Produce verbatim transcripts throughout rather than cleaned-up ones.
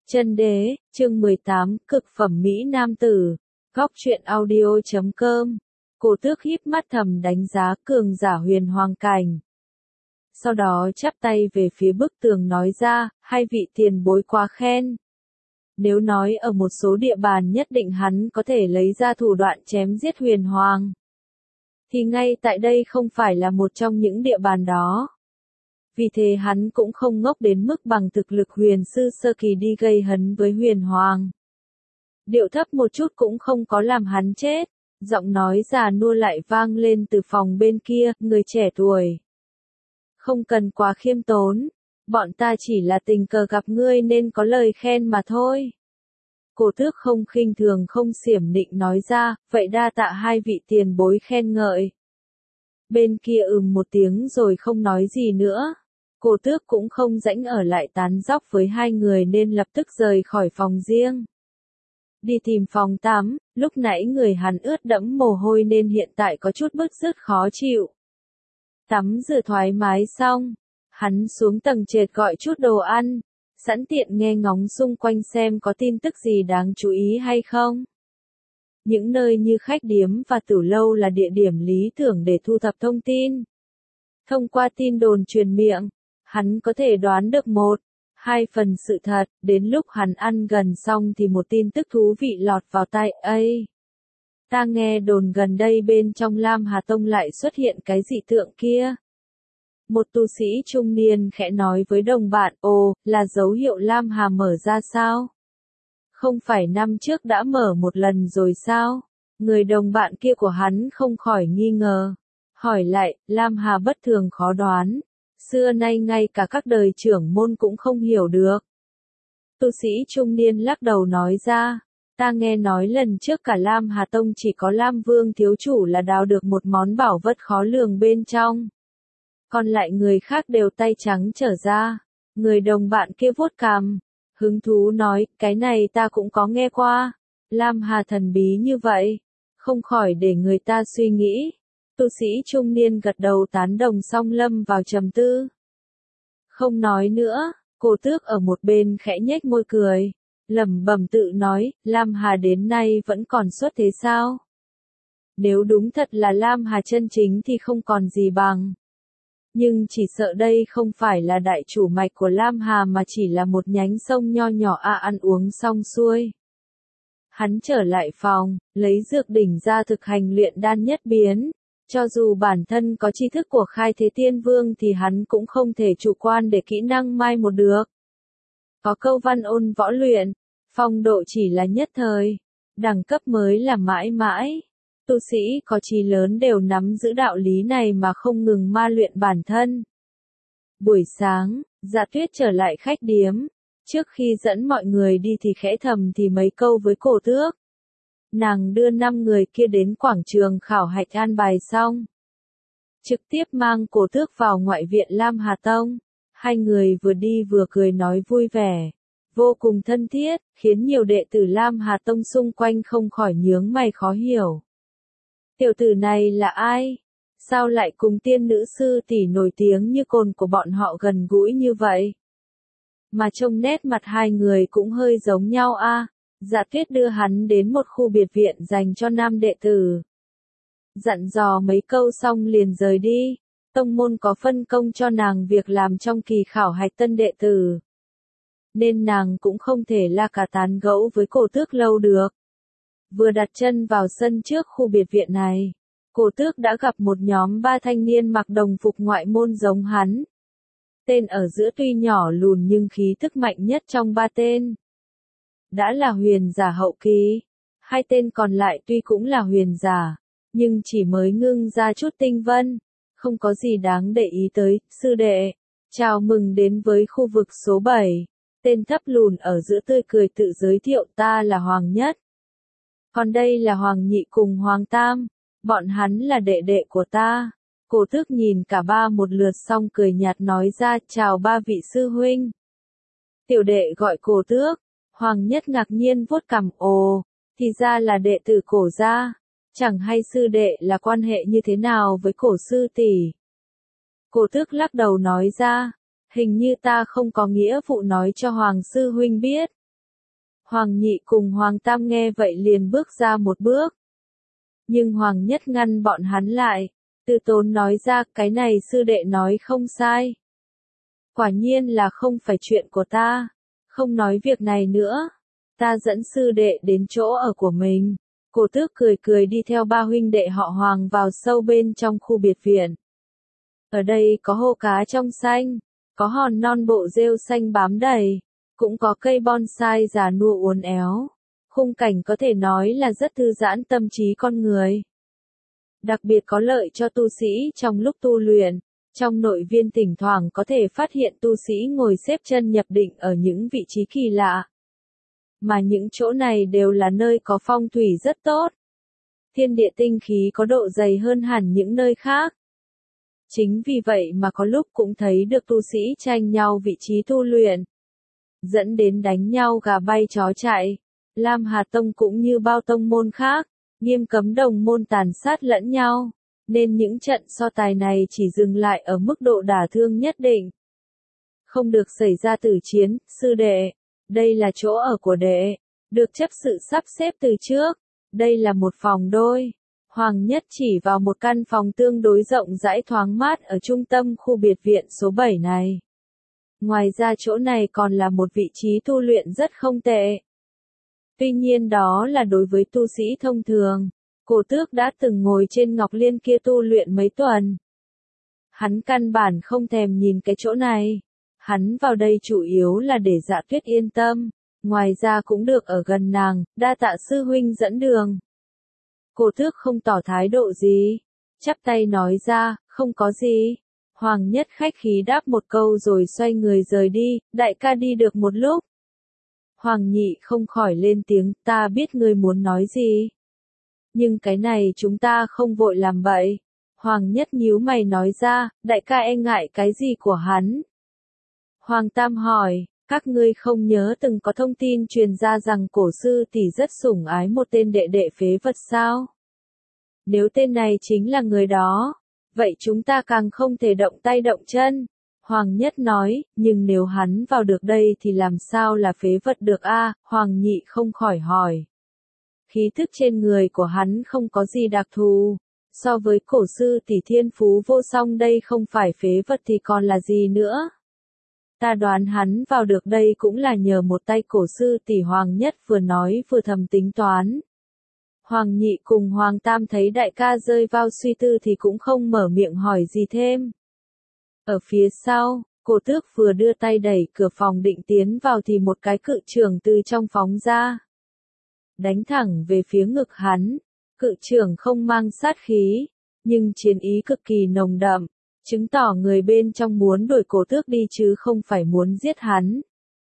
Chân đế, chương mười tám, cực phẩm Mỹ Nam tử. Góc truyện audio chấm com. Cổ Tước híp mắt thầm đánh giá cường giả huyền hoàng cảnh. Sau đó chắp tay về phía bức tường nói ra, hai vị tiền bối quá khen. Nếu nói ở một số địa bàn nhất định hắn có thể lấy ra thủ đoạn chém giết huyền hoàng, thì ngay tại đây không phải là một trong những địa bàn đó. Vì thế hắn cũng không ngốc đến mức bằng thực lực huyền sư sơ kỳ đi gây hấn với huyền hoàng. Điệu thấp một chút cũng không có làm hắn chết. Giọng nói già nua lại vang lên từ phòng bên kia, người trẻ tuổi. Không cần quá khiêm tốn, bọn ta chỉ là tình cờ gặp ngươi nên có lời khen mà thôi. Cổ Tước không khinh thường không xiểm nịnh nói ra, vậy đa tạ hai vị tiền bối khen ngợi. Bên kia ừm một tiếng rồi không nói gì nữa. Cổ Tước cũng không rãnh ở lại tán dóc với hai người nên lập tức rời khỏi phòng riêng. Đi tìm phòng tắm, lúc nãy người hắn ướt đẫm mồ hôi nên hiện tại có chút bứt rứt khó chịu. Tắm rửa thoải mái xong, hắn xuống tầng trệt gọi chút đồ ăn, sẵn tiện nghe ngóng xung quanh xem có tin tức gì đáng chú ý hay không. Những nơi như khách điếm và tử lâu là địa điểm lý tưởng để thu thập thông tin. Thông qua tin đồn truyền miệng, hắn có thể đoán được một, hai phần sự thật, đến lúc hắn ăn gần xong thì một tin tức thú vị lọt vào tai. Ây! Ta nghe đồn gần đây bên trong Lam Hà Tông lại xuất hiện cái dị tượng kia. Một tu sĩ trung niên khẽ nói với đồng bạn, ồ, là dấu hiệu Lam Hà mở ra sao? Không phải năm trước đã mở một lần rồi sao? Người đồng bạn kia của hắn không khỏi nghi ngờ. Hỏi lại, Lam Hà bất thường khó đoán. Xưa nay ngay cả các đời trưởng môn cũng không hiểu được. Tu sĩ trung niên lắc đầu nói ra, ta nghe nói lần trước cả Lam Hà Tông chỉ có Lam Vương thiếu chủ là đào được một món bảo vật khó lường bên trong. Còn lại người khác đều tay trắng trở ra. Người đồng bạn kia vuốt cằm, hứng thú nói, cái này ta cũng có nghe qua. Lam Hà thần bí như vậy, không khỏi để người ta suy nghĩ. Tu sĩ trung niên gật đầu tán đồng xong lâm vào trầm tư. Không nói nữa, Cổ Tước ở một bên khẽ nhếch môi cười, lẩm bẩm tự nói, Lam Hà đến nay vẫn còn xuất thế sao? Nếu đúng thật là Lam Hà chân chính thì không còn gì bằng. Nhưng chỉ sợ đây không phải là đại chủ mạch của Lam Hà mà chỉ là một nhánh sông nho nhỏ à ăn uống xong xuôi. Hắn trở lại phòng, lấy dược đỉnh ra thực hành luyện đan nhất biến. Cho dù bản thân có tri thức của Khai Thế Tiên Vương thì hắn cũng không thể chủ quan để kỹ năng mai một được. Có câu văn ôn võ luyện, phong độ chỉ là nhất thời, đẳng cấp mới là mãi mãi. Tu sĩ có chí lớn đều nắm giữ đạo lý này mà không ngừng ma luyện bản thân. Buổi sáng, Dạ Tuyết trở lại khách điếm. Trước khi dẫn mọi người đi thì khẽ thầm thì mấy câu với Cổ Tước. Nàng đưa năm người kia đến quảng trường khảo hạch an bài xong. Trực tiếp mang Cổ Tước vào ngoại viện Lam Hà Tông. Hai người vừa đi vừa cười nói vui vẻ. Vô cùng thân thiết, khiến nhiều đệ tử Lam Hà Tông xung quanh không khỏi nhướng mày khó hiểu. Tiểu tử này là ai? Sao lại cùng tiên nữ sư tỷ nổi tiếng như cồn của bọn họ gần gũi như vậy? Mà trông nét mặt hai người cũng hơi giống nhau a. À? Dạ Tuyết đưa hắn đến một khu biệt viện dành cho nam đệ tử. Dặn dò mấy câu xong liền rời đi. Tông môn có phân công cho nàng việc làm trong kỳ khảo hạch tân đệ tử. Nên nàng cũng không thể la cả tán gẫu với Cổ Tước lâu được. Vừa đặt chân vào sân trước khu biệt viện này, Cổ Tước đã gặp một nhóm ba thanh niên mặc đồng phục ngoại môn giống hắn. Tên ở giữa tuy nhỏ lùn nhưng khí tức mạnh nhất trong ba tên. Đã là huyền giả hậu kỳ. Hai tên còn lại tuy cũng là huyền giả, nhưng chỉ mới ngưng ra chút tinh vân. Không có gì đáng để ý tới, sư đệ. Chào mừng đến với khu vực số bảy. Tên thấp lùn ở giữa tươi cười tự giới thiệu ta là Hoàng Nhất. Còn đây là Hoàng Nhị cùng Hoàng Tam. Bọn hắn là đệ đệ của ta. Cổ Tước nhìn cả ba một lượt xong cười nhạt nói ra chào ba vị sư huynh. Tiểu đệ gọi Cổ Tước. Hoàng Nhất ngạc nhiên vuốt cằm ồ, thì ra là đệ tử Cổ gia, chẳng hay sư đệ là quan hệ như thế nào với Cổ sư tỷ. Cổ Tước lắc đầu nói ra, hình như ta không có nghĩa vụ nói cho Hoàng sư huynh biết. Hoàng Nhị cùng Hoàng Tam nghe vậy liền bước ra một bước. Nhưng Hoàng Nhất ngăn bọn hắn lại, từ tốn nói ra, cái này sư đệ nói không sai. Quả nhiên là không phải chuyện của ta, không nói việc này nữa. Ta dẫn sư đệ đến chỗ ở của mình. Cổ Tước cười cười đi theo ba huynh đệ họ Hoàng vào sâu bên trong khu biệt viện. Ở đây có hồ cá trong xanh, có hòn non bộ rêu xanh bám đầy, cũng có cây bonsai già nua uốn éo. Khung cảnh có thể nói là rất thư giãn tâm trí con người. Đặc biệt có lợi cho tu sĩ trong lúc tu luyện. Trong nội viên thỉnh thoảng có thể phát hiện tu sĩ ngồi xếp chân nhập định ở những vị trí kỳ lạ. Mà những chỗ này đều là nơi có phong thủy rất tốt. Thiên địa tinh khí có độ dày hơn hẳn những nơi khác. Chính vì vậy mà có lúc cũng thấy được tu sĩ tranh nhau vị trí tu luyện. Dẫn đến đánh nhau gà bay chó chạy. Lam Hà Tông cũng như bao tông môn khác, nghiêm cấm đồng môn tàn sát lẫn nhau. Nên những trận so tài này chỉ dừng lại ở mức độ đả thương nhất định. Không được xảy ra tử chiến, sư đệ. Đây là chỗ ở của đệ. Được chấp sự sắp xếp từ trước. Đây là một phòng đôi. Hoàng Nhất chỉ vào một căn phòng tương đối rộng rãi thoáng mát ở trung tâm khu biệt viện số bảy này. Ngoài ra chỗ này còn là một vị trí tu luyện rất không tệ. Tuy nhiên đó là đối với tu sĩ thông thường. Cổ Tước đã từng ngồi trên ngọc liên kia tu luyện mấy tuần. Hắn căn bản không thèm nhìn cái chỗ này. Hắn vào đây chủ yếu là để Dạ Tuyết yên tâm. Ngoài ra cũng được ở gần nàng, đa tạ sư huynh dẫn đường. Cổ Tước không tỏ thái độ gì. Chắp tay nói ra, không có gì. Hoàng Nhất khách khí đáp một câu rồi xoay người rời đi, đại ca đi được một lúc. Hoàng Nhị không khỏi lên tiếng, ta biết ngươi muốn nói gì. Nhưng cái này chúng ta không vội làm vậy. Hoàng Nhất nhíu mày nói ra, đại ca e ngại cái gì của hắn. Hoàng Tam hỏi, các ngươi không nhớ từng có thông tin truyền ra rằng cổ sư tỷ rất sủng ái một tên đệ đệ phế vật sao? Nếu tên này chính là người đó, vậy chúng ta càng không thể động tay động chân. Hoàng Nhất nói, nhưng nếu hắn vào được đây thì làm sao là phế vật được a? Hoàng Nhị không khỏi hỏi. Khí thức trên người của hắn không có gì đặc thù. So với cổ sư tỷ thiên phú vô song đây không phải phế vật thì còn là gì nữa. Ta đoán hắn vào được đây cũng là nhờ một tay cổ sư tỷ. Hoàng Nhất vừa nói vừa thầm tính toán. Hoàng Nhị cùng Hoàng Tam thấy đại ca rơi vào suy tư thì cũng không mở miệng hỏi gì thêm. Ở phía sau, Cổ Tước vừa đưa tay đẩy cửa phòng định tiến vào thì một cái cự chưởng từ trong phóng ra. Đánh thẳng về phía ngực hắn. Cự chưởng không mang sát khí, nhưng chiến ý cực kỳ nồng đậm, chứng tỏ người bên trong muốn đuổi Cổ Tước đi chứ không phải muốn giết hắn.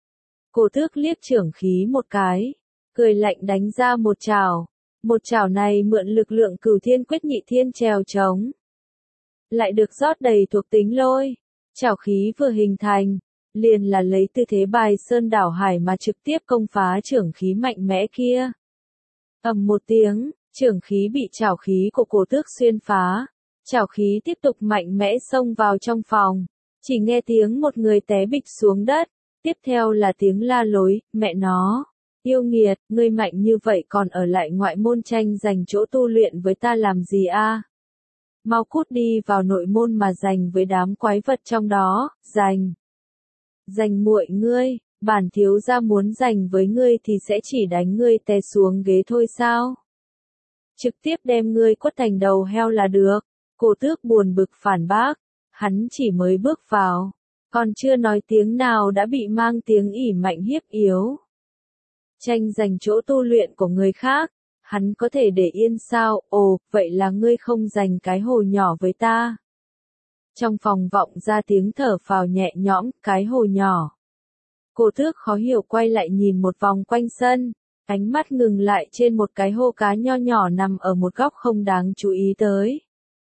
Cổ Tước liếc chưởng khí một cái, cười lạnh đánh ra một chảo. Một chảo này mượn lực lượng Cửu Thiên Quyết Nhị Thiên trèo trống, lại được rót đầy thuộc tính lôi. Chảo khí vừa hình thành, liền là lấy tư thế bài sơn đảo hải mà trực tiếp công phá chưởng khí mạnh mẽ kia. Ầm một tiếng, chưởng khí bị chảo khí của Cổ Tước xuyên phá. Chảo khí tiếp tục mạnh mẽ xông vào trong phòng. Chỉ nghe tiếng một người té bịch xuống đất. Tiếp theo là tiếng la lối, mẹ nó. Yêu nghiệt, ngươi mạnh như vậy còn ở lại ngoại môn tranh giành chỗ tu luyện với ta làm gì a? Mau cút đi vào nội môn mà giành với đám quái vật trong đó, giành. Giành muội ngươi, bản thiếu gia muốn giành với ngươi thì sẽ chỉ đánh ngươi té xuống ghế thôi sao? Trực tiếp đem ngươi quất thành đầu heo là được. Cổ Tước buồn bực phản bác, hắn chỉ mới bước vào, còn chưa nói tiếng nào đã bị mang tiếng ỉ mạnh hiếp yếu. Tranh giành chỗ tu luyện của người khác, hắn có thể để yên sao? Ồ, vậy là ngươi không giành cái hồ nhỏ với ta. Trong phòng vọng ra tiếng thở phào nhẹ nhõm, cái hồ nhỏ. Cổ Tước khó hiểu quay lại nhìn một vòng quanh sân, ánh mắt ngừng lại trên một cái hồ cá nho nhỏ nằm ở một góc không đáng chú ý tới.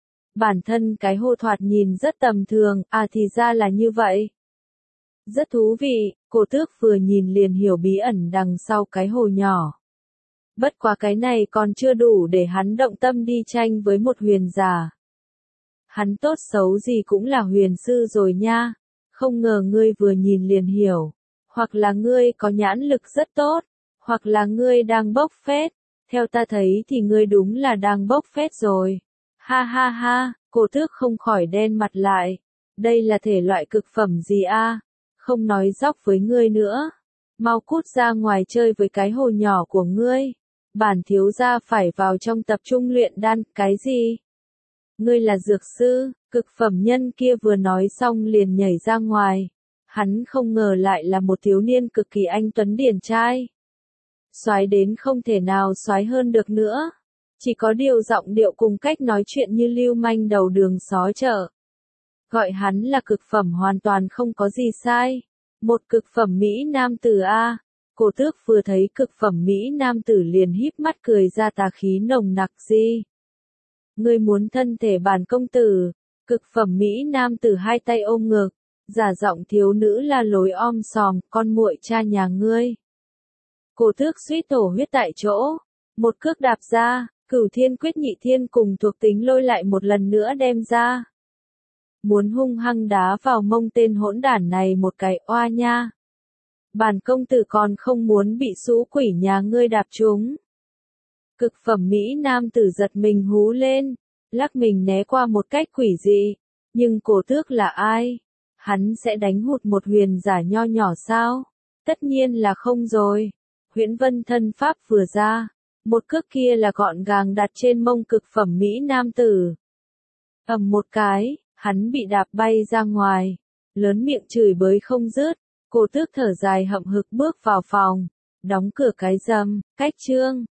Bản thân cái hồ thoạt nhìn rất tầm thường, à thì ra là như vậy. Rất thú vị, Cổ Tước vừa nhìn liền hiểu bí ẩn đằng sau cái hồ nhỏ. Bất quá cái này còn chưa đủ để hắn động tâm đi tranh với một huyền giả. Hắn tốt xấu gì cũng là huyền sư rồi nha, không ngờ ngươi vừa nhìn liền hiểu, hoặc là ngươi có nhãn lực rất tốt, Hoặc là ngươi đang bốc phét, theo ta thấy thì ngươi đúng là đang bốc phét rồi. Ha ha ha, cổ tước không khỏi đen mặt lại. Đây là thể loại cực phẩm gì a? Không nói dóc với ngươi nữa. Mau cút ra ngoài chơi với cái hồ nhỏ của ngươi. Bản thiếu gia phải vào trong tập trung luyện đan, cái gì? Ngươi là dược sư, cực phẩm nhân kia vừa nói xong liền nhảy ra ngoài. Hắn không ngờ lại là một thiếu niên cực kỳ anh tuấn điển trai. Soái đến không thể nào soái hơn được nữa. Chỉ có điều giọng điệu cùng cách nói chuyện như lưu manh đầu đường xó chợ. Gọi hắn là cực phẩm hoàn toàn không có gì sai. Một cực phẩm Mỹ nam tử a. Cổ tước vừa thấy cực phẩm Mỹ nam tử liền híp mắt cười ra tà khí nồng nặc gì. Ngươi muốn thân thể bản công tử. Cực phẩm Mỹ nam tử hai tay ôm ngực, giả giọng thiếu nữ la lối om sòm, con muội cha nhà ngươi. Cổ tước suýt thổ huyết tại chỗ, một cước đạp ra, cửu thiên quyết nhị thiên cùng thuộc tính lôi lại một lần nữa đem ra. Muốn hung hăng đá vào mông tên hỗn đản này một cái oa nha. Bản công tử còn không muốn bị sũ quỷ nhà ngươi đạp trúng. Cực phẩm Mỹ nam tử giật mình hú lên, lắc mình né qua một cách quỷ dị. Nhưng cổ tước là ai? Hắn sẽ đánh hụt một huyền giả nho nhỏ sao? Tất nhiên là không rồi. Huyễn Vân thân pháp vừa ra, một cước kia là gọn gàng đặt trên mông cực phẩm Mỹ nam tử. Ầm một cái, hắn bị đạp bay ra ngoài, lớn miệng chửi bới không dứt. Cổ tước thở dài hậm hực bước vào phòng, đóng cửa cái rầm, cách chương.